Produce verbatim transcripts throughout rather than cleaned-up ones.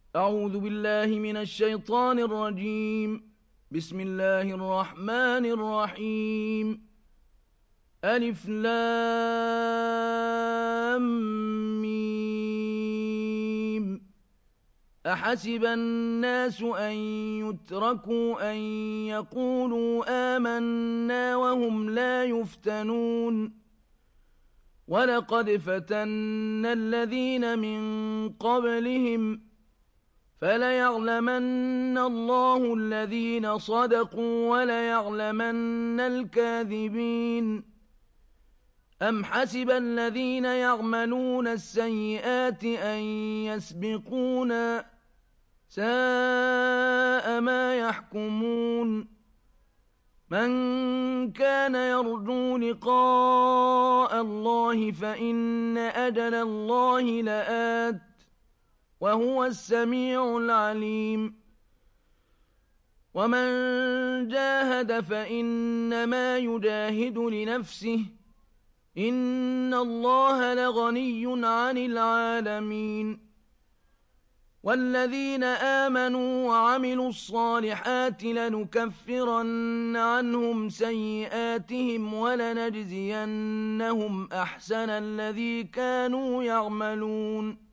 أعوذ بالله من الشيطان الرجيم. بسم الله الرحمن الرحيم. ألف لام ميم. أحسب الناس أن يتركوا أن يقولوا آمنا وهم لا يفتنون ولقد فتنا الذين من قبلهم فليعلمن الله الذين صدقوا وليعلمن الكاذبين. أم حسب الذين يعملون السيئات أن يسبقونا ساء ما يحكمون. من كان يرجو لقاء الله فإن أجل الله لآت وهو السميع العليم. ومن جاهد فإنما يجاهد لنفسه إن الله لغني عن العالمين. والذين آمنوا وعملوا الصالحات لنكفرن عنهم سيئاتهم ولنجزينهم أحسن الذي كانوا يعملون.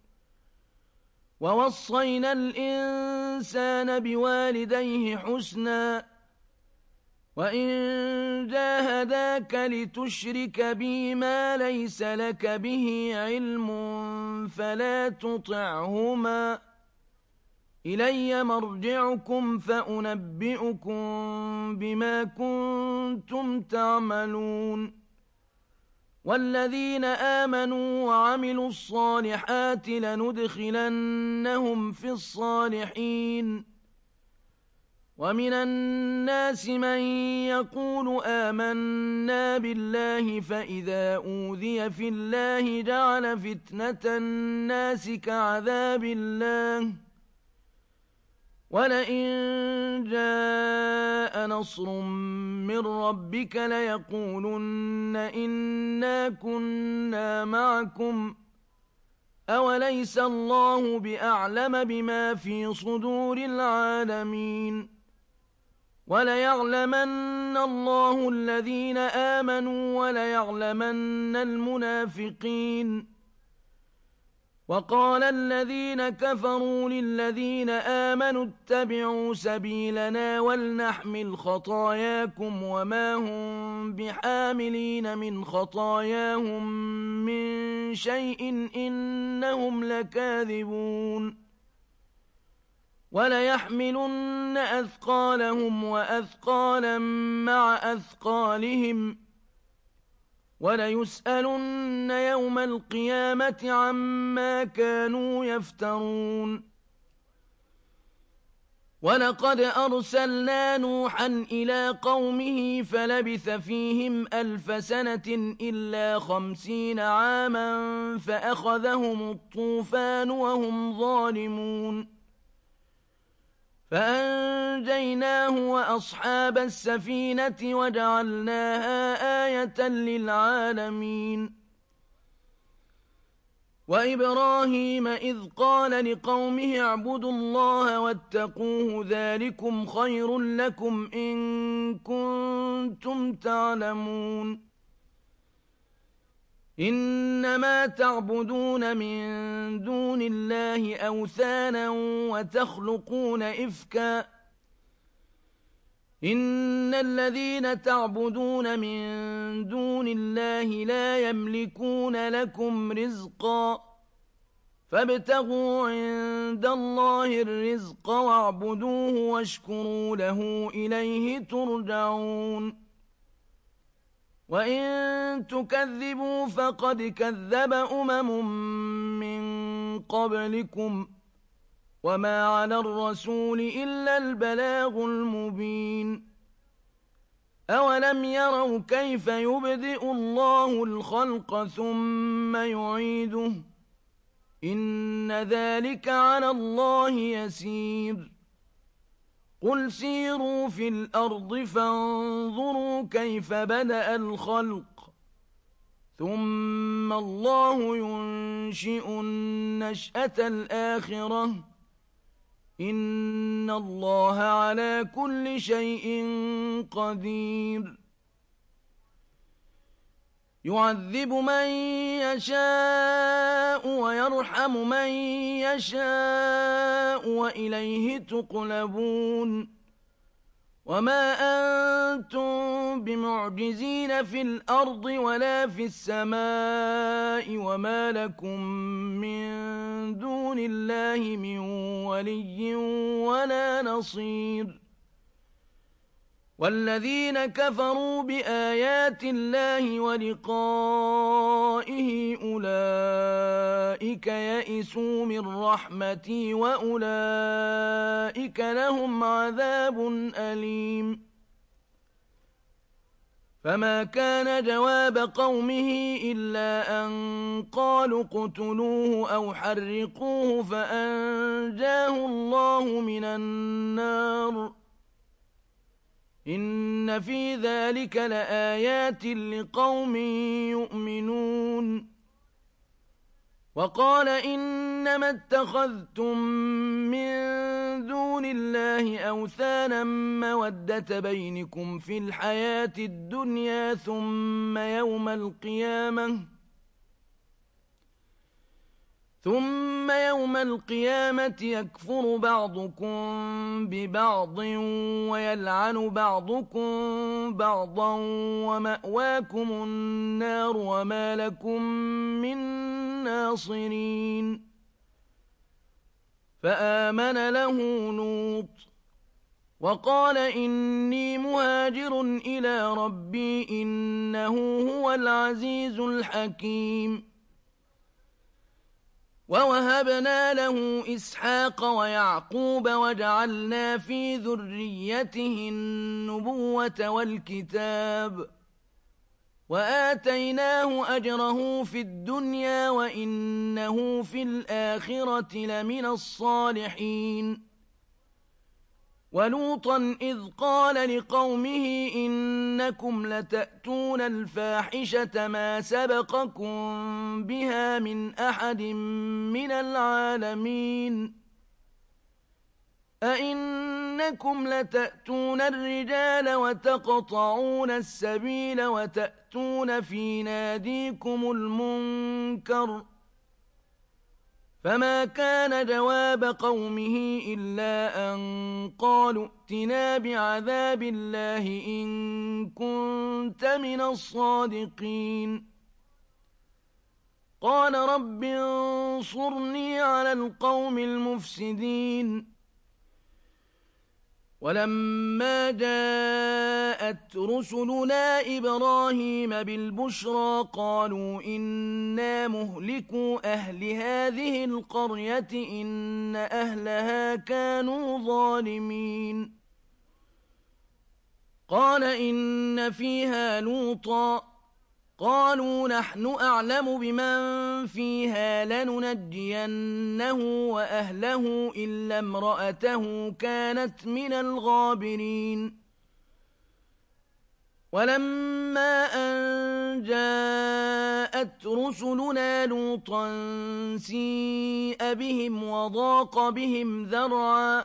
ووصينا الإنسان بوالديه حسنا وإن جاهداك لتشرك بي ما ليس لك به علم فلا تطعهما إلي مرجعكم فأنبئكم بما كنتم تعملون. والذين آمنوا وعملوا الصالحات لندخلنهم في الصالحين. ومن الناس من يقول آمنا بالله فإذا أوذي في الله جعل فتنة الناس كعذاب الله ولئن جاء نصر من ربك ليقولن إنا كنا معكم أوليس الله بأعلم بما في صدور العالمين. وليعلمن الله الذين آمنوا وليعلمن المنافقين. وقال الذين كفروا للذين آمنوا اتبعوا سبيلنا ولنحمل خطاياكم وما هم بحاملين من خطاياهم من شيء إنهم لكاذبون. وليحملن أثقالهم وأثقالا مع أثقالهم وليسألن يوم القيامة عما كانوا يفترون. ولقد أرسلنا نوحا إلى قومه فلبث فيهم ألف سنة إلا خمسين عاما فأخذهم الطوفان وهم ظالمون فأنجيناه وأصحاب السفينة وجعلناها آية للعالمين. وإبراهيم إذ قال لقومه اعبدوا الله واتقوه ذلكم خير لكم إن كنتم تعلمون. إنما تعبدون من دون الله أوثانا وتخلقون إفكا إن الذين تعبدون من دون الله لا يملكون لكم رزقا فابتغوا عند الله الرزق واعبدوه واشكروا له إليه ترجعون. وإن تكذبوا فقد كذب أمم من قبلكم وما على الرسول إلا البلاغ المبين. أولم يروا كيف يبدئ الله الخلق ثم يعيده إن ذلك على الله يسير. قل سيروا في الأرض فانظروا كيف بدأ الخلق ثم الله ينشئ النشأة الآخرة إن الله على كل شيء قدير يعذب من يشاء ويرحم من يشاء وإليه تقلبون وما أنتم بمعجزين في الأرض ولا في السماء وما لكم من دون الله من ولي ولا نصير والذين كفروا بآيات الله ولقائه أولئك يئسوا من رحمتي وأولئك لهم عذاب أليم فما كان جواب قومه إلا أن قالوا اقتلوه أو حرقوه فأنجاه الله من النار إن في ذلك لآيات لقوم يؤمنون وقال إنما اتخذتم من دون الله أوثانا مودة بينكم في الحياة الدنيا ثم يوم القيامة ثم يوم القيامة يكفر بعضكم ببعض ويلعن بعضكم بعضا ومأواكم النار وما لكم من ناصرين فآمن له لوط وقال إني مهاجر إلى ربي إنه هو العزيز الحكيم ووهبنا له إسحاق ويعقوب وجعلنا في ذريته النبوة والكتاب وآتيناه أجره في الدنيا وإنه في الآخرة لمن الصالحين ولوطا إذ قال لقومه إنكم لتأتون الفاحشة ما سبقكم بها من أحد من العالمين أئنكم لتأتون الرجال وتقطعون السبيل وتأتون في ناديكم المنكر فما كان جواب قومه إلا أن قالوا ائتنا بعذاب الله إن كنت من الصادقين قال رب انصرني على القوم المفسدين ولما جاءت رسلنا إبراهيم بالبشرى قالوا إنا مهلكوا أهل هذه القرية إن أهلها كانوا ظالمين قال إن فيها لوطا قالوا نحن أعلم بمن فيها لننجينه وأهله إلا امرأته كانت من الغابرين ولما أن جاءت رسلنا لوطا سيء بهم وضاق بهم ذرعا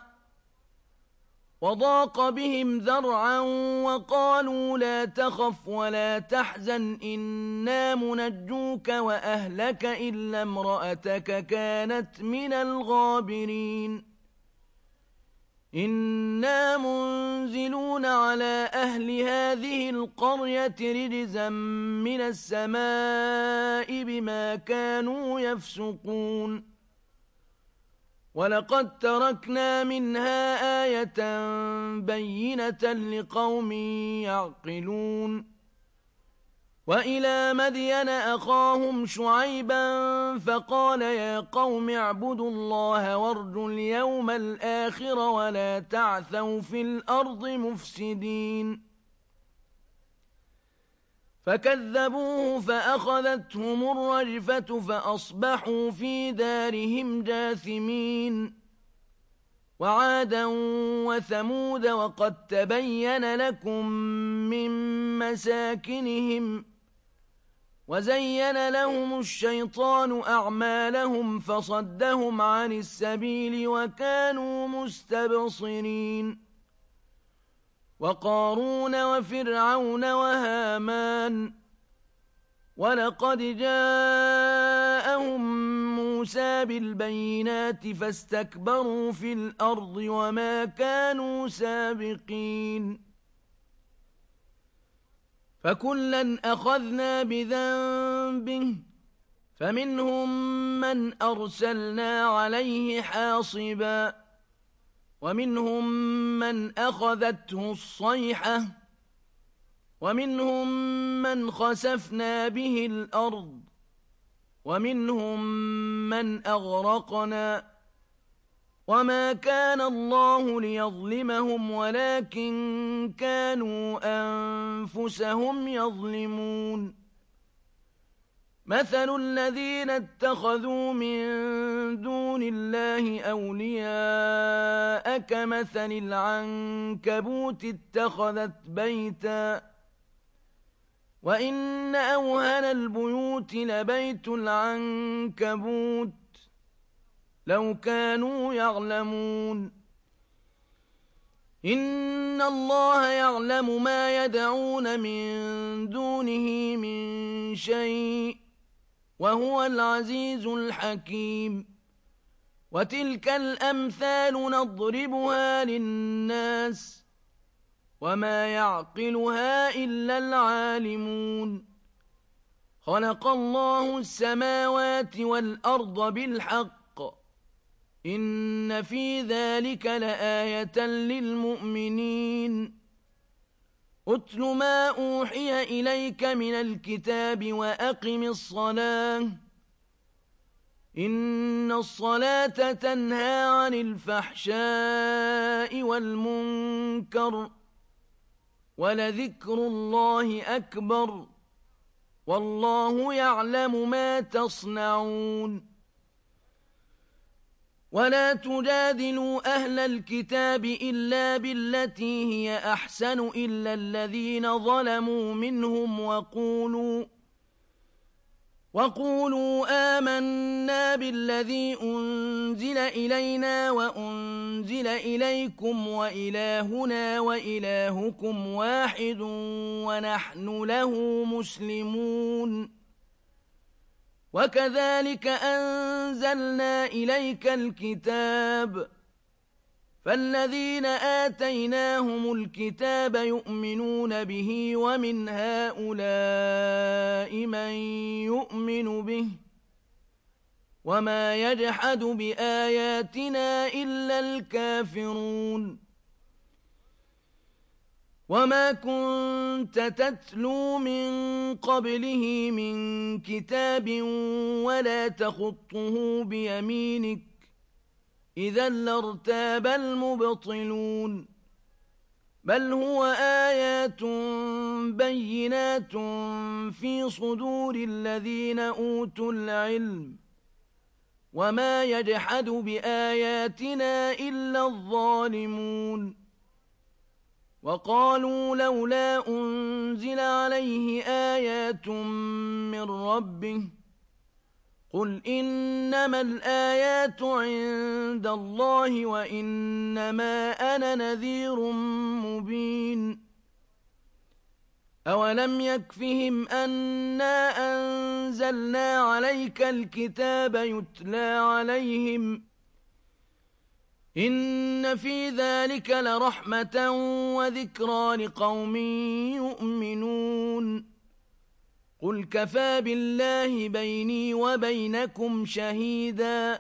وضاق بهم ذرعا وقالوا لا تخف ولا تحزن إنا منجوك وأهلك إلا امرأتك كانت من الغابرين إنا منزلون على أهل هذه القرية رجزا من السماء بما كانوا يفسقون ولقد تركنا منها آية بينة لقوم يعقلون وإلى مدين أخاهم شعيبا فقال يا قوم اعبدوا الله وارجوا اليوم الآخر ولا تعثوا في الأرض مفسدين فكذبوه فأخذتهم الرجفة فأصبحوا في دارهم جاثمين وعادا وثمود وقد تبين لكم من مساكنهم مساكنهم وزين لهم الشيطان أعمالهم فصدهم عن السبيل وكانوا مستبصرين وقارون وفرعون وهامان ولقد جاءهم موسى بالبينات فاستكبروا في الأرض وما كانوا سابقين فكلا أخذنا بذنبه فمنهم من أرسلنا عليه حاصبا ومنهم من أخذته الصيحة ومنهم من خسفنا به الأرض ومنهم من أغرقنا وما كان الله ليظلمهم ولكن كانوا أنفسهم يظلمون مثل الذين اتخذوا من دون الله أولياء كمثل العنكبوت اتخذت بيتا وإن أوهن البيوت لبيت العنكبوت لو كانوا يعلمون إن الله يعلم ما يدعون من دونه من شيء وهو العزيز الحكيم وتلك الأمثال نضربها للناس وما يعقلها إلا العالمون خلق الله السماوات والأرض بالحق إن في ذلك لآية للمؤمنين أتل ما أوحي إليك من الكتاب وأقم الصلاة إن الصلاة تنهى عن الفحشاء والمنكر ولذكر الله أكبر والله يعلم ما تصنعون ولا تجادلوا أهل الكتاب إلا بالتي هي أحسن إلا الذين ظلموا منهم وقولوا وقولوا آمنا بالذي أنزل إلينا وأنزل إليكم وإلهنا وإلهكم واحد ونحن له مسلمون وكذلك أنزلنا إليك الكتاب فالذين آتيناهم الكتاب يؤمنون به ومن هؤلاء من يؤمن به وما يجحد بآياتنا إلا الكافرون وما كنت تتلو من قبله من كتاب ولا تخطه بيمينك إذا لارتاب المبطلون بل هو آيات بينات في صدور الذين أوتوا العلم وما يجحد بآياتنا إلا الظالمون وقالوا لولا أنزل عليه آيات من ربه قل إنما الآيات عند الله وإنما أنا نذير مبين أولم يكفهم أنا أنزلنا عليك الكتاب يتلى عليهم إن في ذلك لرحمة وذكرى لقوم يؤمنون قل كفى بالله بيني وبينكم شهيدا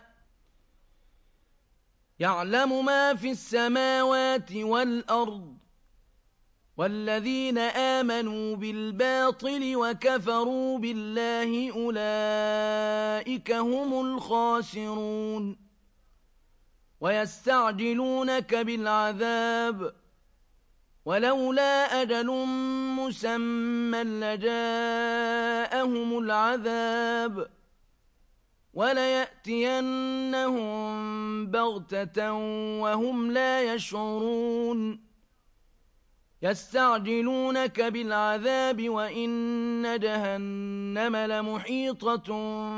يعلم ما في السماوات والأرض والذين آمنوا بالباطل وكفروا بالله أولئك هم الخاسرون ويستعجلونك بالعذاب ولولا أجل مسمى لجاءهم العذاب وليأتينهم بغتة وهم لا يشعرون يستعجلونك بالعذاب وإن جهنم لمحيطة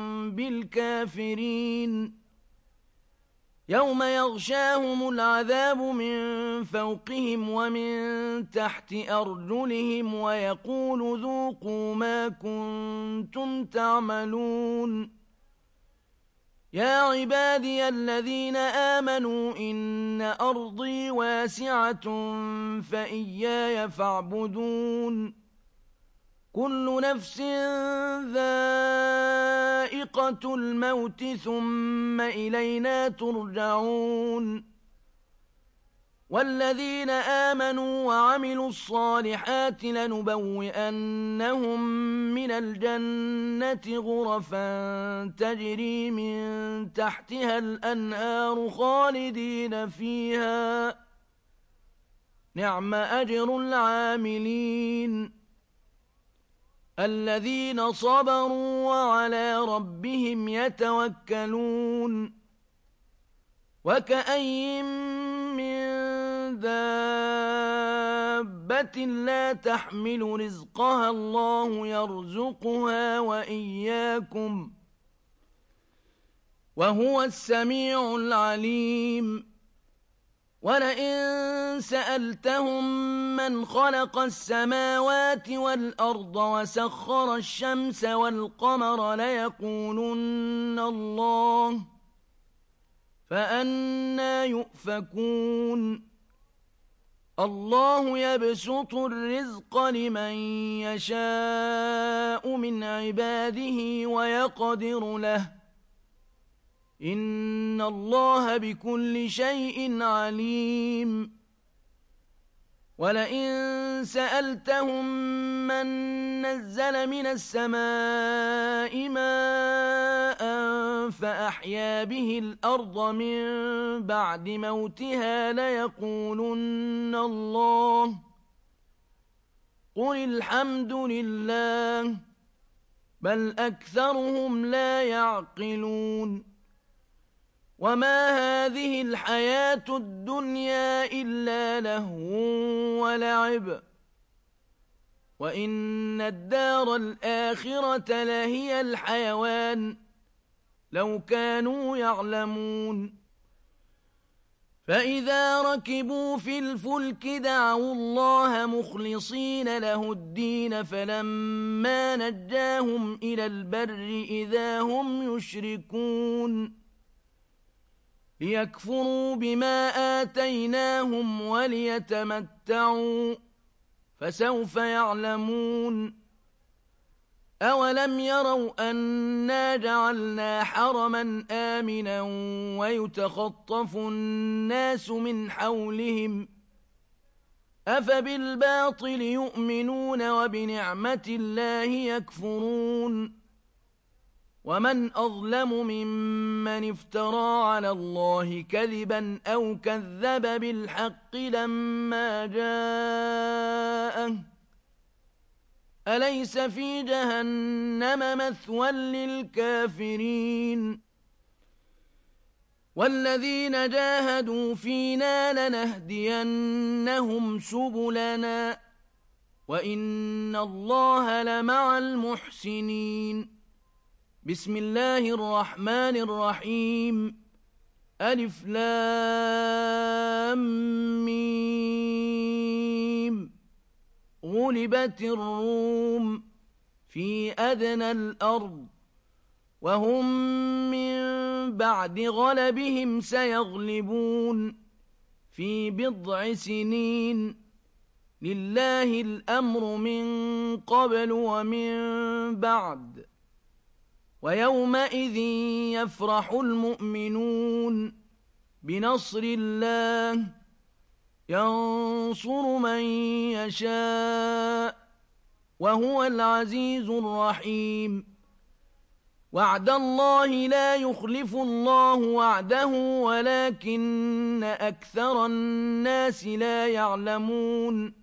بالكافرين يوم يغشاهم العذاب من فوقهم ومن تحت أرجلهم ويقول ذوقوا ما كنتم تعملون يا عبادي الذين آمنوا إن أرضي واسعة فإياي فاعبدون كل نفس ذائقة الموت ثم إلينا ترجعون والذين آمنوا وعملوا الصالحات لنبوئنهم من الجنة غرفا تجري من تحتها الأنهار خالدين فيها نعم أجر العاملين الذين صبروا وعلى ربهم يتوكلون وكأي من دابة لا تحمل رزقها الله يرزقها وإياكم وهو السميع العليم ولئن سألتهم من خلق السماوات والأرض وسخر الشمس والقمر ليقولن الله فأنى يؤفكون الله يبسط الرزق لمن يشاء من عباده ويقدر له إن الله بكل شيء عليم ولئن سألتهم من نزل من السماء ماء فأحيا به الأرض من بعد موتها ليقولن الله قل الحمد لله بل أكثرهم لا يعقلون وما هذه الحياة الدنيا إلا لهو ولعب وإن الدار الآخرة لهي الحيوان لو كانوا يعلمون فإذا ركبوا في الفلك دعوا الله مخلصين له الدين فلما نجاهم إلى البر إذا هم يشركون ليكفروا بما آتيناهم وليتمتعوا فسوف يعلمون أولم يروا أنا جعلنا حرما آمنا ويتخطف الناس من حولهم أفبالباطل يؤمنون وبنعمة الله يكفرون ومن أظلم ممن افترى على الله كذبا أو كذب بالحق لما جاءه أليس في جهنم مثوى للكافرين والذين جاهدوا فينا لنهدينهم سبلنا وإن الله لمع المحسنين بسم الله الرحمن الرحيم ألف لام ميم غلبت الروم في أدنى الأرض وهم من بعد غلبهم سيغلبون في بضع سنين لله الأمر من قبل ومن بعد ويومئذ يفرح المؤمنون بنصر الله ينصر من يشاء وهو العزيز الرحيم وعد الله لا يخلف الله وعده ولكن أكثر الناس لا يعلمون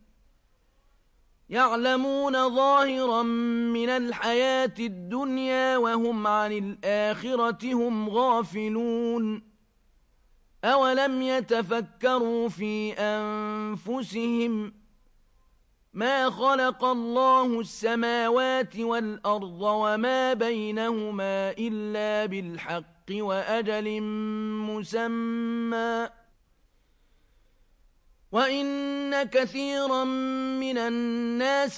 يعلمون ظاهرا من الحياة الدنيا وهم عن الآخرة هم غافلون أولم يتفكروا في أنفسهم ما خلق الله السماوات والأرض وما بينهما إلا بالحق وأجل مسمى وإن كثيرا من الناس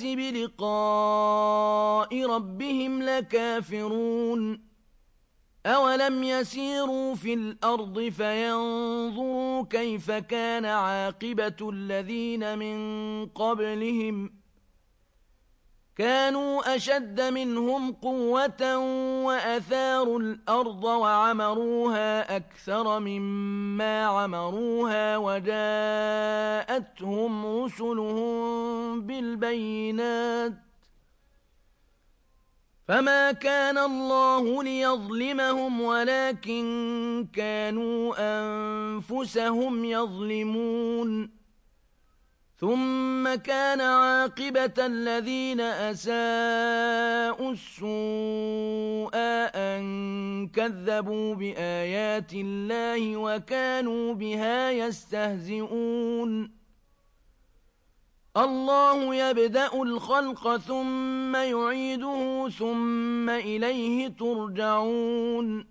بلقاء ربهم لكافرون أولم يسيروا في الأرض فينظروا كيف كان عاقبة الذين من قبلهم كانوا أشد منهم قوة وأثاروا الأرض وعمروها أكثر مما عمروها وجاءتهم رسلهم بالبينات فما كان الله ليظلمهم ولكن كانوا أنفسهم يظلمون ثم كان عاقبة الذين أساءوا السوء أن كذبوا بآيات الله وكانوا بها يستهزئون الله يبدأ الخلق ثم يعيده ثم إليه ترجعون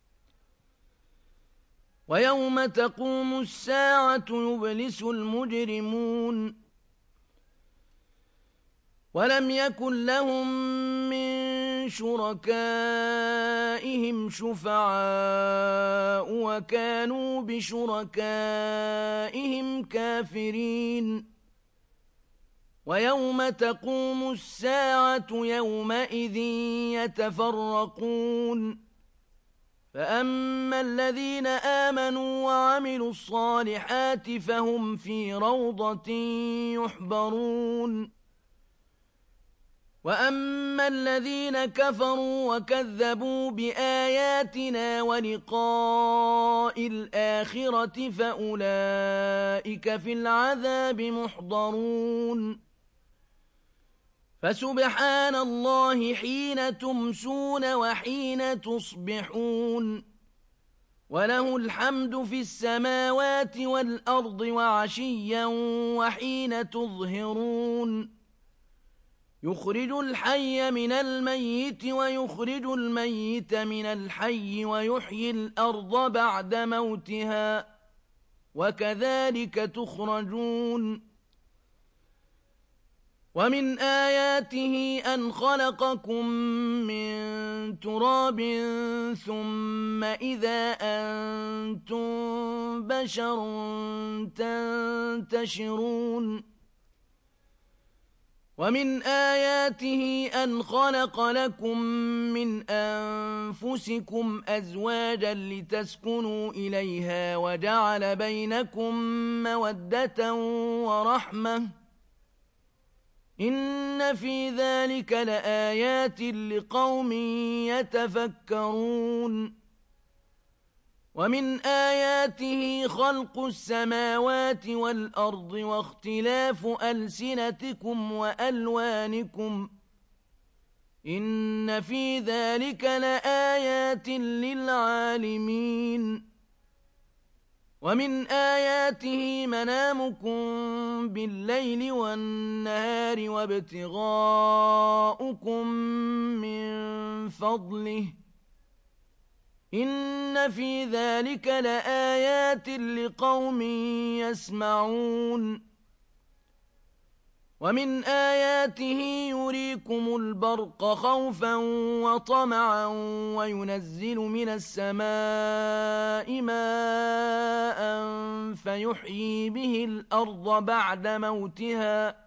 ويوم تقوم الساعة يبلس المجرمون ولم يكن لهم من شركائهم شفعاء وكانوا بشركائهم كافرين ويوم تقوم الساعة يومئذ يتفرقون فأما الذين آمنوا وعملوا الصالحات فهم في روضة يحبرون وأما الذين كفروا وكذبوا بآياتنا ولقاء الآخرة فأولئك في العذاب محضرون فسبحان الله حين تمسون وحين تصبحون وله الحمد في السماوات والأرض وعشيا وحين تظهرون يخرج الحي من الميت ويخرج الميت من الحي ويحيي الأرض بعد موتها وكذلك تخرجون ومن آياته أن خلقكم من تراب ثم إذا أنتم بشر تنتشرون ومن آياته أن خلق لكم من أنفسكم أزواجا لتسكنوا إليها وجعل بينكم مودة ورحمة إن في ذلك لآيات لقوم يتفكرون ومن آياته خلق السماوات والأرض واختلاف ألسنتكم وألوانكم إن في ذلك لآيات للعالمين ومن آياته منامكم بالليل والنهار وابتغاؤكم من فضله إن في ذلك لآيات لقوم يسمعون ومن آياته يريكم البرق خوفا وطمعا وينزل من السماء ماء فيحيي به الأرض بعد موتها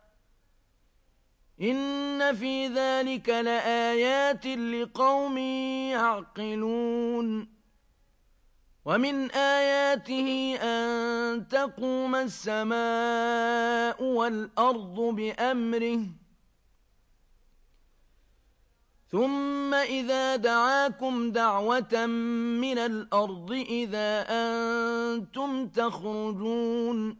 إن في ذلك لآيات لقوم يعقلون ومن آياته أن تقوم السماء والأرض بأمره ثم إذا دعاكم دعوة من الأرض إذا أنتم تخرجون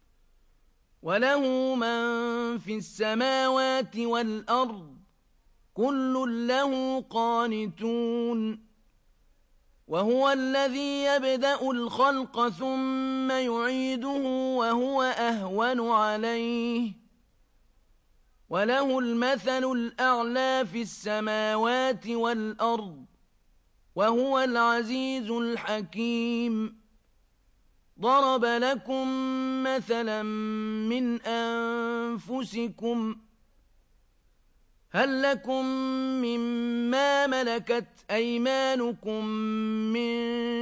وله من في السماوات والأرض كل له قانتون وهو الذي يبدأ الخلق ثم يعيده وهو أهون عليه وله المثل الأعلى في السماوات والأرض وهو العزيز الحكيم. ضرب لكم مثلا من أنفسكم هل لكم مما ملكت أيمانكم من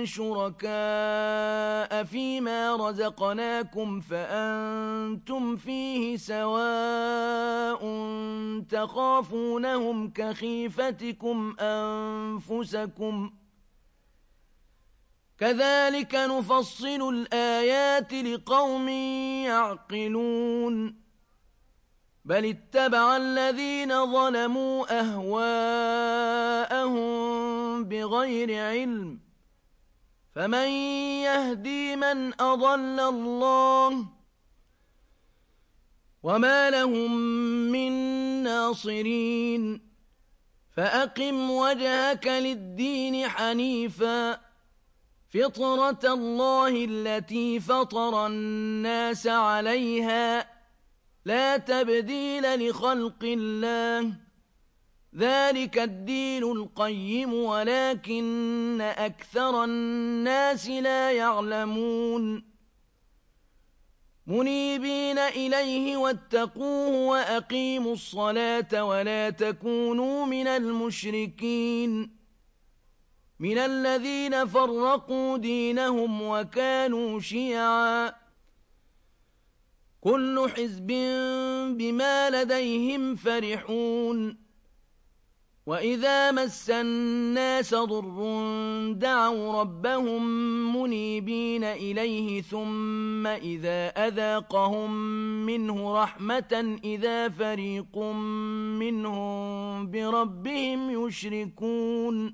شركاء فيما رزقناكم فأنتم فيه سواء تخافونهم كخيفتكم أنفسكم كذلك نفصل الآيات لقوم يعقلون. بل اتبع الذين ظلموا أهواءهم بغير علم فمن يهدي من أضل الله وما لهم من ناصرين. فأقم وجهك للدين حنيفا فطرة الله التي فطر الناس عليها لا تبديل لخلق الله ذلك الدين القيم ولكن أكثر الناس لا يعلمون. منيبين إليه واتقوه وأقيموا الصلاة ولا تكونوا من المشركين من الذين فرقوا دينهم وكانوا شيعا كل حزب بما لديهم فرحون. وإذا مس الناس ضر دعوا ربهم منيبين إليه ثم إذا أذاقهم منه رحمة إذا فريق منهم بربهم يشركون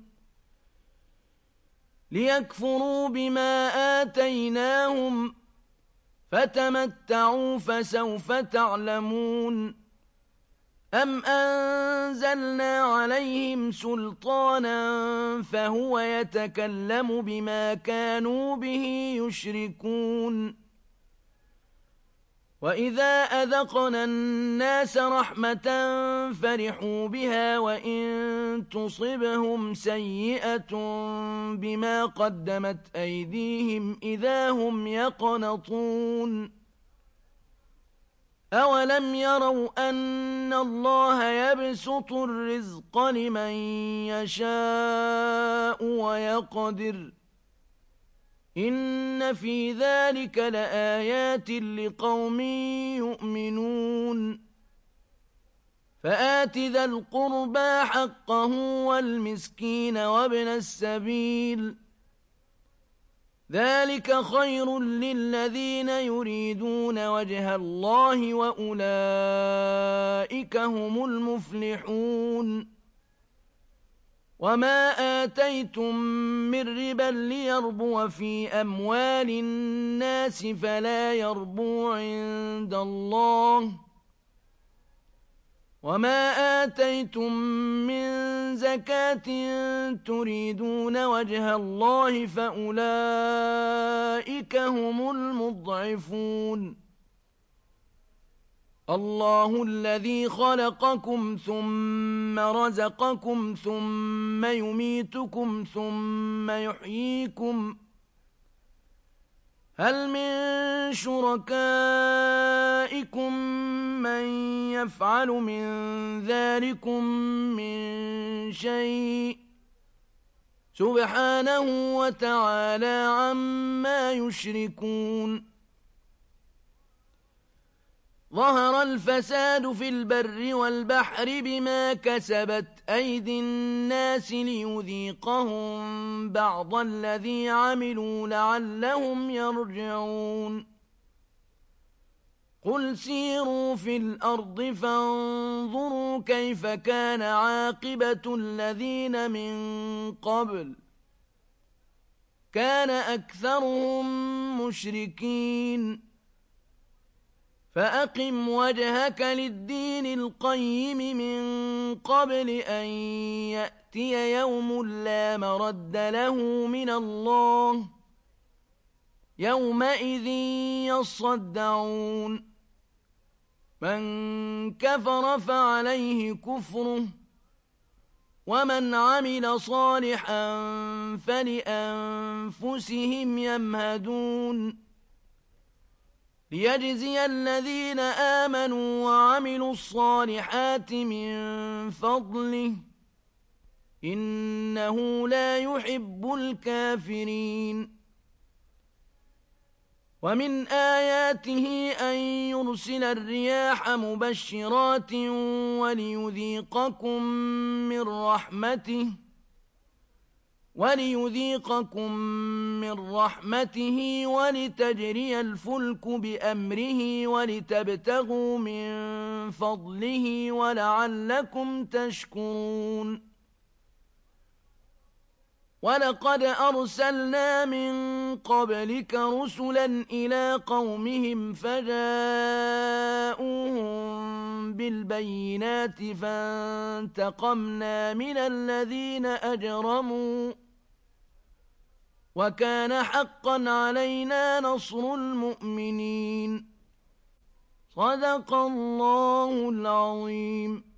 ليكفروا بما آتيناهم فتمتعوا فسوف تعلمون. أم أنزلنا عليهم سلطانا فهو يتكلم بما كانوا به يشركون. وإذا أذقنا الناس رحمة فرحوا بها وإن تصبهم سيئة بما قدمت أيديهم إذا هم يقنطون. أولم يروا أن الله يبسط الرزق لمن يشاء ويقدر إن في ذلك لآيات لقوم يؤمنون. فآت ذا القربى حقه والمسكين وابن السبيل ذلك خير للذين يريدون وجه الله وأولئك هم المفلحون. وما آتيتم من ربا ليربو في أموال الناس فلا يربو عند الله وما آتيتم من زكاة تريدون وجه الله فأولئك هم المضعفون. الله الذي خلقكم ثم رزقكم ثم يميتكم ثم يحييكم هل من شركائكم من يفعل من ذلكم من شيء سبحانه وتعالى عما يشركون. ظهر الفساد في البر والبحر بما كسبت أيدي الناس ليذيقهم بعض الذي عملوا لعلهم يرجعون. قل سيروا في الأرض فانظروا كيف كان عاقبة الذين من قبل كان أكثرهم مشركين. فأقم وجهك للدين القيم من قبل أن يأتي يوم لا مرد له من الله يومئذ يصدعون من كفر فعليه كفره ومن عمل صالحا فلأنفسهم يمهدون ليجزي الذين آمنوا وعملوا الصالحات من فضله إنه لا يحب الكافرين ومن آياته أن يرسل الرياح مبشرات وليذيقكم من رحمته وليذيقكم من رحمته ولتجري الفلك بأمره ولتبتغوا من فضله ولعلكم تشكرون ولقد أرسلنا من قبلك رسلا إلى قومهم فجاءوهم بالبينات فانتقمنا من الذين أجرموا وكان حقا علينا نصر المؤمنين صدق الله العظيم.